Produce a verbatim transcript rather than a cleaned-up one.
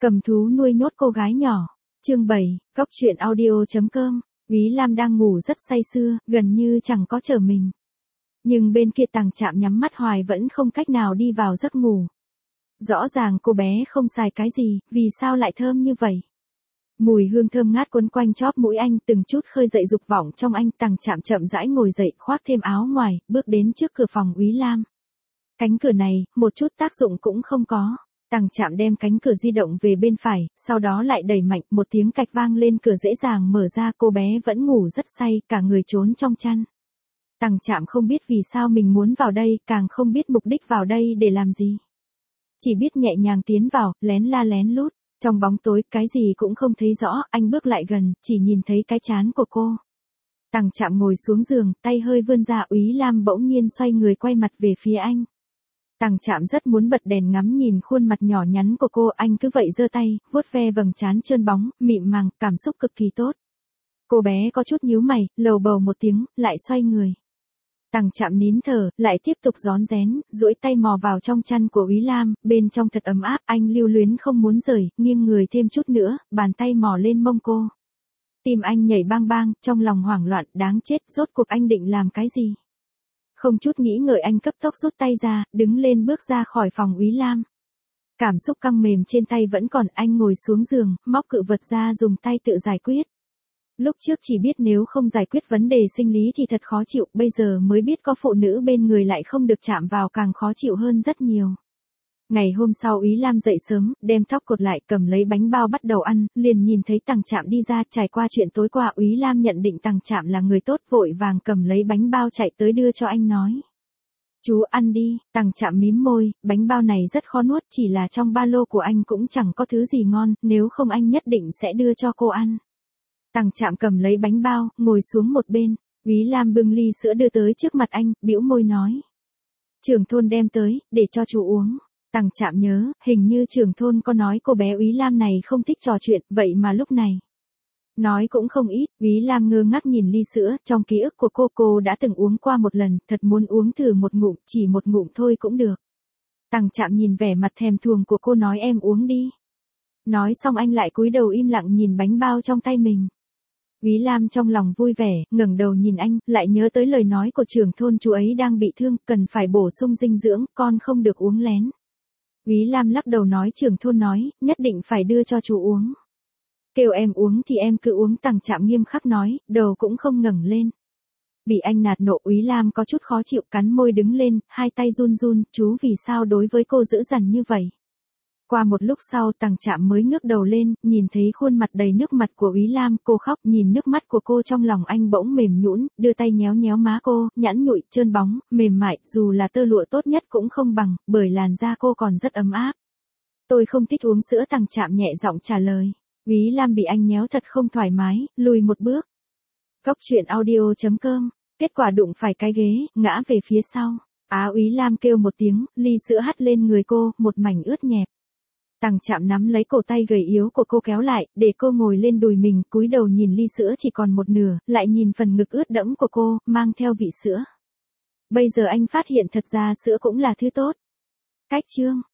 Cầm thú nuôi nhốt cô gái nhỏ. Chương bảy, Cóc truyện audio chấm com. Úy Lam đang ngủ rất say sưa, gần như chẳng có trở mình. Nhưng bên kia Tằng Trạm nhắm mắt hoài vẫn không cách nào đi vào giấc ngủ. Rõ ràng cô bé không xài cái gì, vì sao lại thơm như vậy? Mùi hương thơm ngát quấn quanh chóp mũi anh, từng chút khơi dậy dục vọng trong anh. Tằng Trạm chậm rãi ngồi dậy, khoác thêm áo ngoài, bước đến trước cửa phòng Úy Lam. Cánh cửa này, một chút tác dụng cũng không có. Tằng Trạm đem cánh cửa di động về bên phải, sau đó lại đẩy mạnh, một tiếng cạch vang lên, cửa dễ dàng mở ra, cô bé vẫn ngủ rất say, cả người trốn trong chăn. Tằng Trạm không biết vì sao mình muốn vào đây, càng không biết mục đích vào đây để làm gì. Chỉ biết nhẹ nhàng tiến vào, lén la lén lút, trong bóng tối, cái gì cũng không thấy rõ, anh bước lại gần, chỉ nhìn thấy cái trán của cô. Tằng Trạm ngồi xuống giường, tay hơi vươn ra, Úy Lam bỗng nhiên xoay người quay mặt về phía anh. Tằng Trạm rất muốn bật đèn ngắm nhìn khuôn mặt nhỏ nhắn của cô, anh cứ vậy giơ tay, vuốt ve vầng trán trơn bóng, mịn màng, cảm xúc cực kỳ tốt. Cô bé có chút nhíu mày, lầu bầu một tiếng, lại xoay người. Tằng Trạm nín thở, lại tiếp tục rón rén, duỗi tay mò vào trong chăn của Úy Lam, bên trong thật ấm áp, anh lưu luyến không muốn rời, nghiêng người thêm chút nữa, bàn tay mò lên mông cô. Tim anh nhảy bang bang, trong lòng hoảng loạn, đáng chết, rốt cuộc anh định làm cái gì? Không chút nghĩ ngợi anh cấp tốc rút tay ra, đứng lên bước ra khỏi phòng Úy Lam. Cảm xúc căng mềm trên tay vẫn còn, anh ngồi xuống giường, móc cự vật ra dùng tay tự giải quyết. Lúc trước chỉ biết nếu không giải quyết vấn đề sinh lý thì thật khó chịu, bây giờ mới biết có phụ nữ bên người lại không được chạm vào càng khó chịu hơn rất nhiều. Ngày hôm sau Úy Lam dậy sớm, đem tóc cột lại, cầm lấy bánh bao bắt đầu ăn, liền nhìn thấy Tằng Trạm đi ra. Trải qua chuyện tối qua, Úy Lam nhận định Tằng Trạm là người tốt, vội vàng cầm lấy bánh bao chạy tới đưa cho anh nói. Chú ăn đi. Tằng Trạm mím môi, bánh bao này rất khó nuốt, chỉ là trong ba lô của anh cũng chẳng có thứ gì ngon, nếu không anh nhất định sẽ đưa cho cô ăn. Tằng Trạm cầm lấy bánh bao, ngồi xuống một bên, Úy Lam bưng ly sữa đưa tới trước mặt anh, bĩu môi nói. Trưởng thôn đem tới, để cho chú uống. Tằng Trạm nhớ, hình như trưởng thôn có nói cô bé Úy Lam này không thích trò chuyện, vậy mà lúc này. Nói cũng không ít, Úy Lam ngơ ngác nhìn ly sữa, trong ký ức của cô cô đã từng uống qua một lần, thật muốn uống thử một ngụm, chỉ một ngụm thôi cũng được. Tằng Trạm nhìn vẻ mặt thèm thuồng của cô nói em uống đi. Nói xong anh lại cúi đầu im lặng nhìn bánh bao trong tay mình. Úy Lam trong lòng vui vẻ, ngẩng đầu nhìn anh, lại nhớ tới lời nói của trưởng thôn, chú ấy đang bị thương, cần phải bổ sung dinh dưỡng, con không được uống lén. Úy Lam lắc đầu nói trưởng thôn nói, nhất định phải đưa cho chú uống. Kêu em uống thì em cứ uống. Tằng Trạm nghiêm khắc nói, đầu cũng không ngẩng lên. Bị anh nạt nộ, Úy Lam có chút khó chịu, cắn môi đứng lên, hai tay run run, chú vì sao đối với cô dữ dằn như vậy? Qua một lúc sau Tằng Trạm mới ngước đầu lên, nhìn thấy khuôn mặt đầy nước mặt của Úy Lam, cô khóc, nhìn nước mắt của cô trong lòng anh bỗng mềm nhũn, đưa tay nhéo nhéo má cô, nhẵn nhụi, trơn bóng, mềm mại, dù là tơ lụa tốt nhất cũng không bằng, bởi làn da cô còn rất ấm áp. Tôi không thích uống sữa. Tằng Trạm nhẹ giọng trả lời. Úy Lam bị anh nhéo thật không thoải mái, lùi một bước. Cóc truyện audio chấm com, kết quả đụng phải cái ghế, ngã về phía sau. Á Úy Lam kêu một tiếng, ly sữa hắt lên người cô, một mảnh ướt nhẹp. Tằng Trạm nắm lấy cổ tay gầy yếu của cô kéo lại, để cô ngồi lên đùi mình, cúi đầu nhìn ly sữa chỉ còn một nửa, lại nhìn phần ngực ướt đẫm của cô, mang theo vị sữa. Bây giờ anh phát hiện thật ra sữa cũng là thứ tốt. Cách chương.